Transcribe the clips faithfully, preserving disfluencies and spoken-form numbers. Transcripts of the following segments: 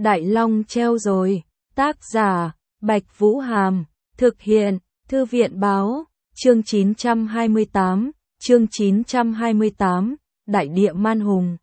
Đại Long treo rồi. Tác giả, Bạch Vũ Hàm. Thực hiện, Thư viện Báo. Chương chín trăm hai mươi tám. Chương chín trăm hai mươi tám. Đại địa man hùng.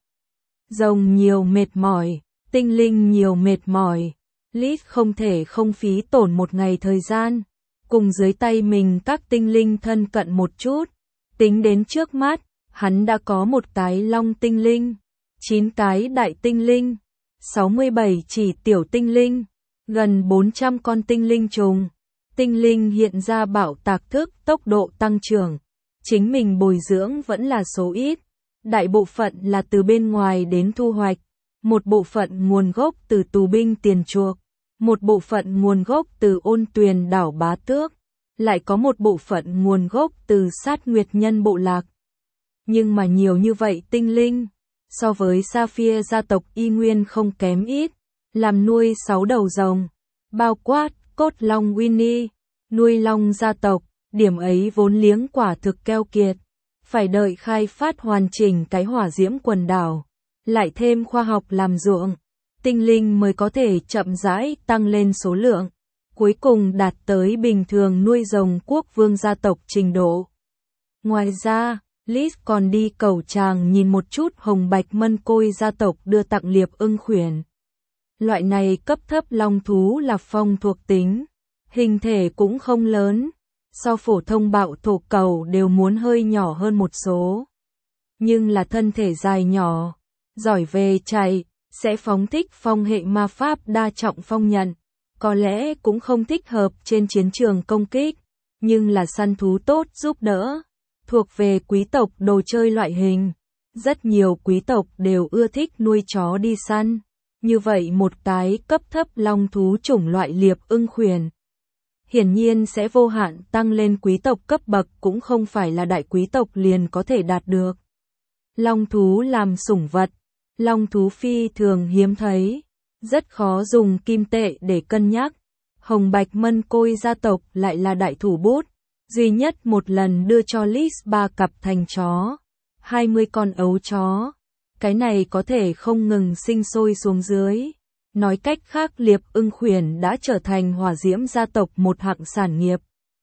Rồng nhiều mệt mỏi, tinh linh nhiều mệt mỏi. Lít không thể không phí tổn một ngày thời gian, cùng dưới tay mình các tinh linh thân cận một chút. Tính đến trước mắt, hắn đã có một cái long tinh linh, chín cái đại tinh linh, sáu mươi bảy chỉ tiểu tinh linh, gần bốn trăm con tinh linh trùng. Tinh linh hiện ra bạo tạc thức tốc độ tăng trưởng. Chính mình bồi dưỡng vẫn là số ít. Đại bộ phận là từ bên ngoài đến thu hoạch. Một bộ phận nguồn gốc từ tù binh tiền chuộc. Một bộ phận nguồn gốc từ ôn tuyền đảo Bá Tước. Lại có một bộ phận nguồn gốc từ sát nguyệt nhân bộ lạc. Nhưng mà nhiều như vậy tinh linh, so với Sapphire gia tộc y nguyên không kém ít. Làm nuôi sáu đầu rồng, bao quát cốt long Winnie, nuôi long gia tộc, điểm ấy vốn liếng quả thực keo kiệt. Phải đợi khai phát hoàn chỉnh cái hỏa diễm quần đảo, lại thêm khoa học làm ruộng, tinh linh mới có thể chậm rãi tăng lên số lượng, cuối cùng đạt tới bình thường nuôi rồng quốc vương gia tộc trình độ. Ngoài ra, Liz còn đi cầu tràng nhìn một chút hồng bạch mân côi gia tộc đưa tặng liệp ưng khuyển. Loại này cấp thấp long thú là phong thuộc tính, hình thể cũng không lớn, so phổ thông bạo thổ cầu đều muốn hơi nhỏ hơn một số. Nhưng là thân thể dài nhỏ, giỏi về chạy, sẽ phóng thích phong hệ ma pháp đa trọng phong nhận, có lẽ cũng không thích hợp trên chiến trường công kích, nhưng là săn thú tốt giúp đỡ, thuộc về quý tộc đồ chơi loại hình. Rất nhiều quý tộc đều ưa thích nuôi chó đi săn, như vậy một cái cấp thấp long thú chủng loại liệp ưng khuyển hiển nhiên sẽ vô hạn tăng lên quý tộc cấp bậc, cũng không phải là đại quý tộc liền có thể đạt được. Long thú làm sủng vật, long thú phi thường hiếm thấy, rất khó dùng kim tệ để cân nhắc. Hồng bạch mân côi gia tộc lại là đại thủ bút, duy nhất một lần đưa cho Liz ba cặp thành chó, hai mươi con ấu chó. Cái này có thể không ngừng sinh sôi xuống dưới. Nói cách khác, liệp ưng khuyển đã trở thành hỏa diễm gia tộc một hạng sản nghiệp.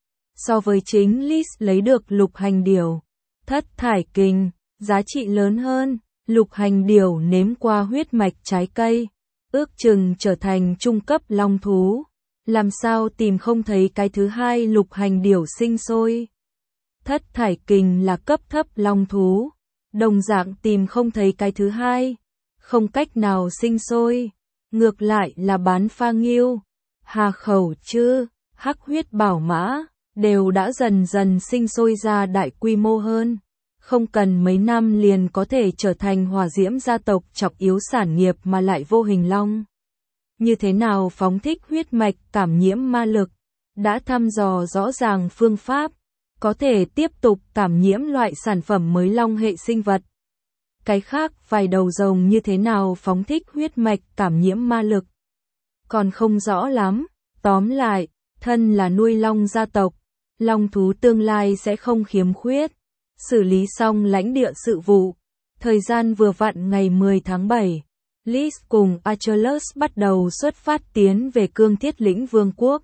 So với chính Liz lấy được lục hành điểu, thất thải kình, giá trị lớn hơn. Lục hành điểu nếm qua huyết mạch trái cây, ước chừng trở thành trung cấp long thú. Làm sao tìm không thấy cái thứ hai lục hành điểu sinh sôi. Thất thải kình là cấp thấp long thú, đồng dạng tìm không thấy cái thứ hai, không cách nào sinh sôi. Ngược lại là bán pha nghiêu, hà khẩu chư, hắc huyết bảo mã, đều đã dần dần sinh sôi ra đại quy mô hơn. Không cần mấy năm liền có thể trở thành hỏa diễm gia tộc trọng yếu sản nghiệp mà lại vô hình long. Như thế nào phóng thích huyết mạch cảm nhiễm ma lực, đã thăm dò rõ ràng phương pháp, có thể tiếp tục cảm nhiễm loại sản phẩm mới long hệ sinh vật. Cái khác vài đầu rồng như thế nào phóng thích huyết mạch cảm nhiễm ma lực, còn không rõ lắm. Tóm lại, thân là nuôi long gia tộc, long thú tương lai sẽ không khiếm khuyết. Xử lý xong lãnh địa sự vụ, thời gian vừa vặn ngày mười tháng bảy, Liz cùng Achilles bắt đầu xuất phát tiến về Cương Thiết Lĩnh Vương quốc.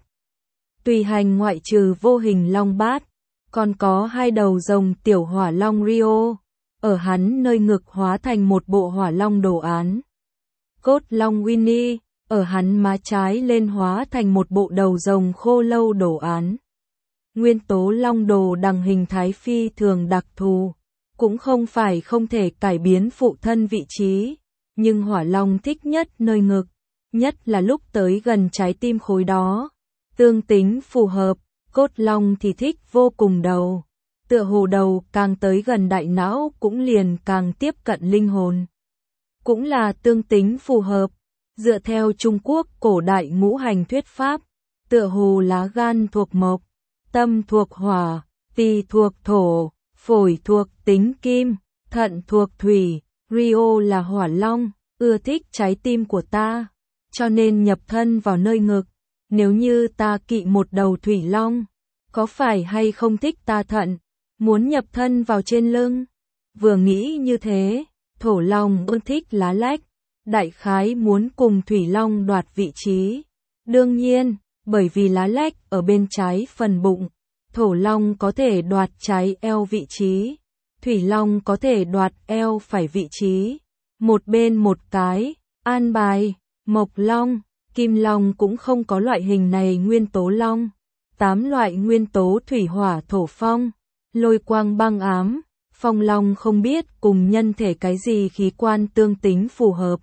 Tùy hành ngoại trừ vô hình long bát, còn có hai đầu rồng tiểu hỏa long Rio, ở hắn nơi ngực hóa thành một bộ hỏa long đồ án. Cốt long Winnie, ở hắn má trái lên hóa thành một bộ đầu rồng khô lâu đồ án. Nguyên tố long đồ đằng hình thái phi thường đặc thù, cũng không phải không thể cải biến phụ thân vị trí, nhưng hỏa long thích nhất nơi ngực, nhất là lúc tới gần trái tim khối đó. Tương tính phù hợp, cốt long thì thích vô cùng đầu. Tựa hồ đầu càng tới gần đại não cũng liền càng tiếp cận linh hồn. Cũng là tương tính phù hợp, dựa theo Trung Quốc cổ đại ngũ hành thuyết pháp, tựa hồ lá gan thuộc mộc, tâm thuộc hỏa, tỳ thuộc thổ, phổi thuộc tính kim, thận thuộc thủy. Rio là hỏa long, ưa thích trái tim của ta, cho nên nhập thân vào nơi ngực. Nếu như ta kỵ một đầu thủy long, có phải hay không thích ta thận, muốn nhập thân vào trên lưng? Vừa nghĩ như thế, thổ long ưa thích lá lách, đại khái muốn cùng Thủy Long đoạt vị trí. Đương nhiên, bởi vì lá lách ở bên trái phần bụng, Thổ Long có thể đoạt trái eo vị trí, Thủy Long có thể đoạt eo phải vị trí. Một bên một cái, an bài, Mộc Long, Kim Long cũng không có loại hình này nguyên tố long. Tám loại nguyên tố thủy hỏa thổ phong, lôi quang băng ám, phong long không biết cùng nhân thể cái gì khí quan tương tính phù hợp.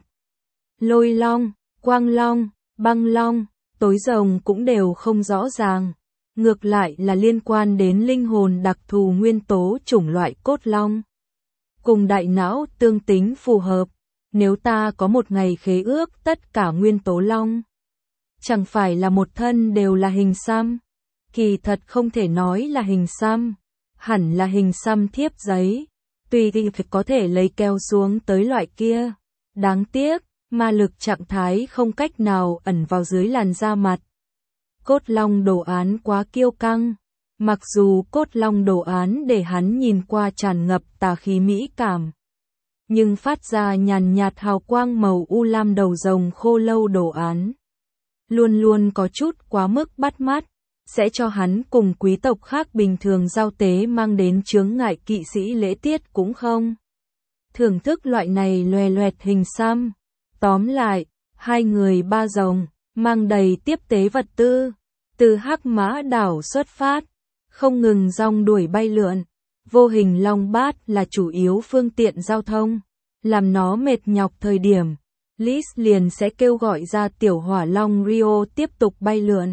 Lôi long, quang long, băng long, tối rồng cũng đều không rõ ràng. Ngược lại là liên quan đến linh hồn đặc thù nguyên tố chủng loại cốt long. Cùng đại não tương tính phù hợp. Nếu ta có một ngày khế ước tất cả nguyên tố long, chẳng phải là một thân đều là hình xăm. Kỳ thật không thể nói là hình xăm, hẳn là hình xăm thiếp giấy. Tùy thì có thể lấy keo xuống tới loại kia. Đáng tiếc, ma lực trạng thái không cách nào ẩn vào dưới làn da mặt. Cốt long đồ án quá kiêu căng. Mặc dù cốt long đồ án để hắn nhìn qua tràn ngập tà khí mỹ cảm, nhưng phát ra nhàn nhạt hào quang màu u lam đầu rồng khô lâu đồ án. Luôn luôn có chút quá mức bắt mắt, sẽ cho hắn cùng quý tộc khác bình thường giao tế mang đến chướng ngại kỵ sĩ lễ tiết cũng không. Thưởng thức loại này loè loẹt hình xăm. Tóm lại, hai người ba rồng, mang đầy tiếp tế vật tư, từ Hắc Mã đảo xuất phát, không ngừng rong đuổi bay lượn. Vô hình long bát là chủ yếu phương tiện giao thông, làm nó mệt nhọc thời điểm, Liz liền sẽ kêu gọi ra tiểu hỏa long Rio tiếp tục bay lượn.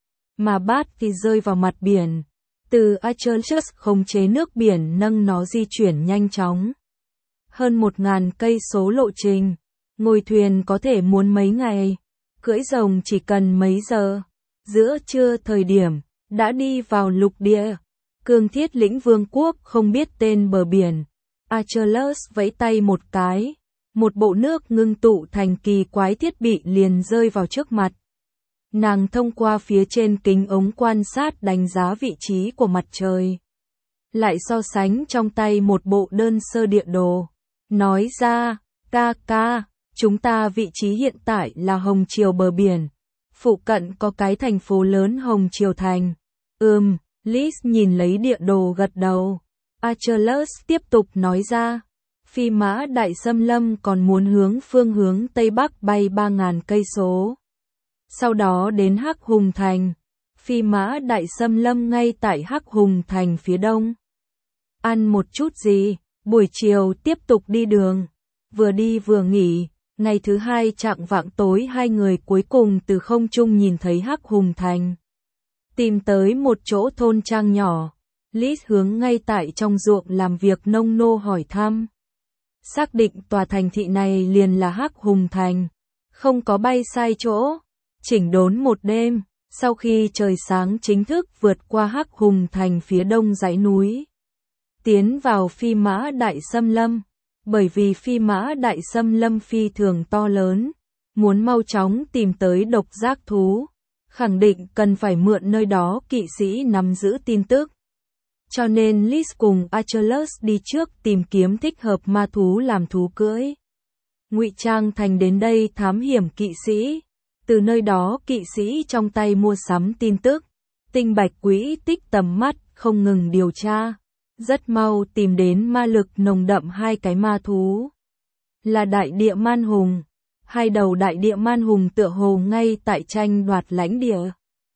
Mà bát thì rơi vào mặt biển, từ Achilles khống chế nước biển nâng nó di chuyển nhanh chóng. Hơn một ngàn cây số lộ trình, ngồi thuyền có thể muốn mấy ngày, cưỡi rồng chỉ cần mấy giờ. Giữa trưa thời điểm, đã đi vào lục địa. Cương Thiết Lĩnh Vương quốc không biết tên bờ biển. Achilles vẫy tay một cái, một bộ nước ngưng tụ thành kỳ quái thiết bị liền rơi vào trước mặt. Nàng thông qua phía trên kính ống quan sát đánh giá vị trí của mặt trời. Lại so sánh trong tay một bộ đơn sơ địa đồ. Nói ra, ca ca, chúng ta vị trí hiện tại là Hồng Triều bờ biển. Phụ cận có cái thành phố lớn Hồng Triều Thành. Ừm. Liz nhìn lấy địa đồ gật đầu. Achilles tiếp tục nói ra, Phi Mã Đại Xâm Lâm còn muốn hướng phương hướng Tây Bắc bay ba ngàn cây số. Sau đó đến Hắc Hùng Thành. Phi Mã Đại Xâm Lâm ngay tại Hắc Hùng Thành phía đông. Ăn một chút gì, buổi chiều tiếp tục đi đường. Vừa đi vừa nghỉ, ngày thứ hai chạng vạng tối hai người cuối cùng từ không trung nhìn thấy Hắc Hùng Thành. Tìm tới một chỗ thôn trang nhỏ, Liz hướng ngay tại trong ruộng làm việc nông nô hỏi thăm. Xác định tòa thành thị này liền là Hắc Hùng Thành, không có bay sai chỗ. Chỉnh đốn một đêm, sau khi trời sáng chính thức vượt qua Hắc Hùng Thành phía đông dãy núi, tiến vào Phi Mã Đại Xâm Lâm. Bởi vì Phi Mã Đại Xâm Lâm phi thường to lớn, muốn mau chóng tìm tới độc giác thú, khẳng định cần phải mượn nơi đó kỵ sĩ nắm giữ tin tức. Cho nên Liz cùng Achilles đi trước tìm kiếm thích hợp ma thú làm thú cưỡi. Ngụy trang thành đến đây thám hiểm kỵ sĩ. Từ nơi đó kỵ sĩ trong tay mua sắm tin tức. Tinh bạch quỹ tích tầm mắt không ngừng điều tra. Rất mau tìm đến ma lực nồng đậm hai cái ma thú. Là đại địa man hùng. Hai đầu đại địa man hùng tựa hồ ngay tại tranh đoạt lãnh địa.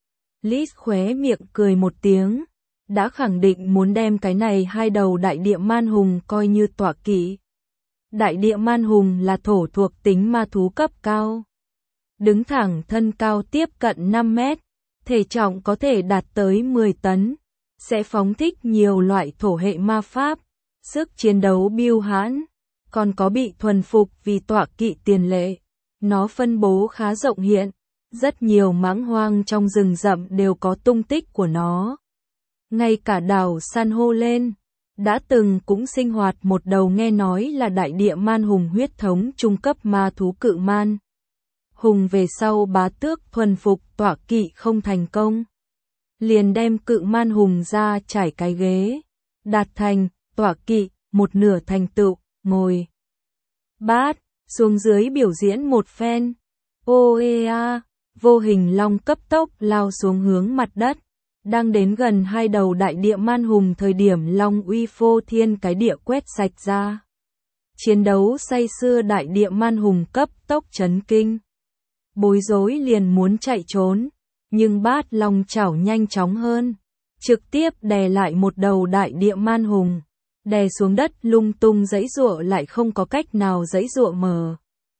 Liz khóe miệng cười một tiếng. Đã khẳng định muốn đem cái này hai đầu đại địa man hùng coi như tọa kỵ. Đại địa man hùng là thổ thuộc tính ma thú cấp cao. Đứng thẳng thân cao tiếp cận năm mét. Thể trọng có thể đạt tới mười tấn. Sẽ phóng thích nhiều loại thổ hệ ma pháp. Sức chiến đấu bưu hãn. Còn có bị thuần phục vì tọa kỵ tiền lệ. Nó phân bố khá rộng hiện. Rất nhiều mãng hoang trong rừng rậm đều có tung tích của nó. Ngay cả đảo san hô lên, đã từng cũng sinh hoạt một đầu nghe nói là đại địa man hùng huyết thống trung cấp ma thú cự man. Hùng về sau bá tước thuần phục tọa kỵ không thành công. Liền đem cự man hùng ra trải cái ghế. Đạt thành, tọa kỵ, một nửa thành tựu, ngồi. Bát, xuống dưới biểu diễn một phen. Oea, vô hình long cấp tốc lao xuống hướng mặt đất, đang đến gần hai đầu đại địa man hùng thời điểm long uy phô thiên cái địa quét sạch ra. Chiến đấu say sưa đại địa man hùng cấp tốc chấn kinh. Bối rối liền muốn chạy trốn, nhưng bát long chảo nhanh chóng hơn, trực tiếp đè lại một đầu đại địa man hùng, đè xuống đất lung tung giãy giụa lại không có cách nào giãy giụa mờ.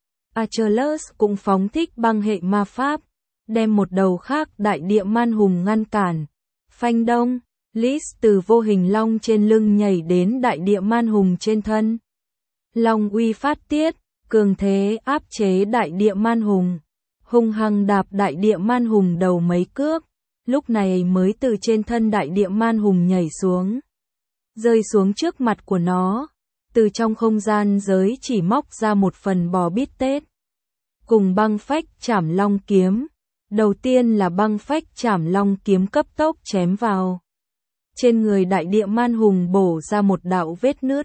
Achilles cũng phóng thích băng hệ ma pháp, đem một đầu khác đại địa man hùng ngăn cản. Phanh đông, Lis từ vô hình long trên lưng nhảy đến đại địa man hùng trên thân. Long uy phát tiết, cường thế áp chế đại địa man hùng, hung hăng đạp đại địa man hùng đầu mấy cước, lúc này mới từ trên thân đại địa man hùng nhảy xuống, rơi xuống trước mặt của nó, từ trong không gian giới chỉ móc ra một phần bò bít tết, cùng băng phách chảm long kiếm. Đầu tiên là băng phách chảm long kiếm cấp tốc chém vào. Trên người đại địa man hùng bổ ra một đạo vết nứt.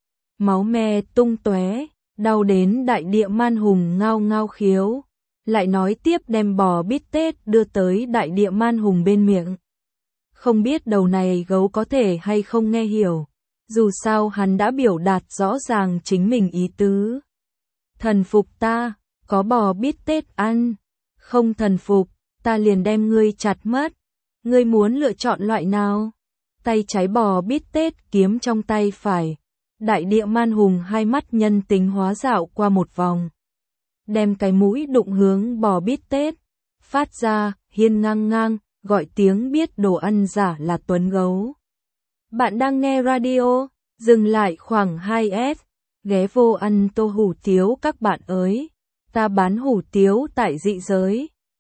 Máu me tung tóe, đau đến đại địa man hùng ngao ngao khiếu. Lại nói tiếp đem bò bít tết đưa tới đại địa man hùng bên miệng. Không biết đầu này gấu có thể hay không nghe hiểu. Dù sao hắn đã biểu đạt rõ ràng chính mình ý tứ. Thần phục ta, có bò bít tết ăn. Không thần phục, ta liền đem ngươi chặt mất. Ngươi muốn lựa chọn loại nào? Tay trái bò bít tết kiếm trong tay phải. Đại địa man hùng hai mắt nhân tính hóa dạo qua một vòng. Đem cái mũi đụng hướng bò bít tết. Phát ra, hiên ngang ngang, gọi tiếng biết đồ ăn giả là Tuấn Gấu. Bạn đang nghe radio, dừng lại khoảng hai S. Ghé vô ăn tô hủ tiếu các bạn ơi. Ta bán hủ tiếu tại dị giới.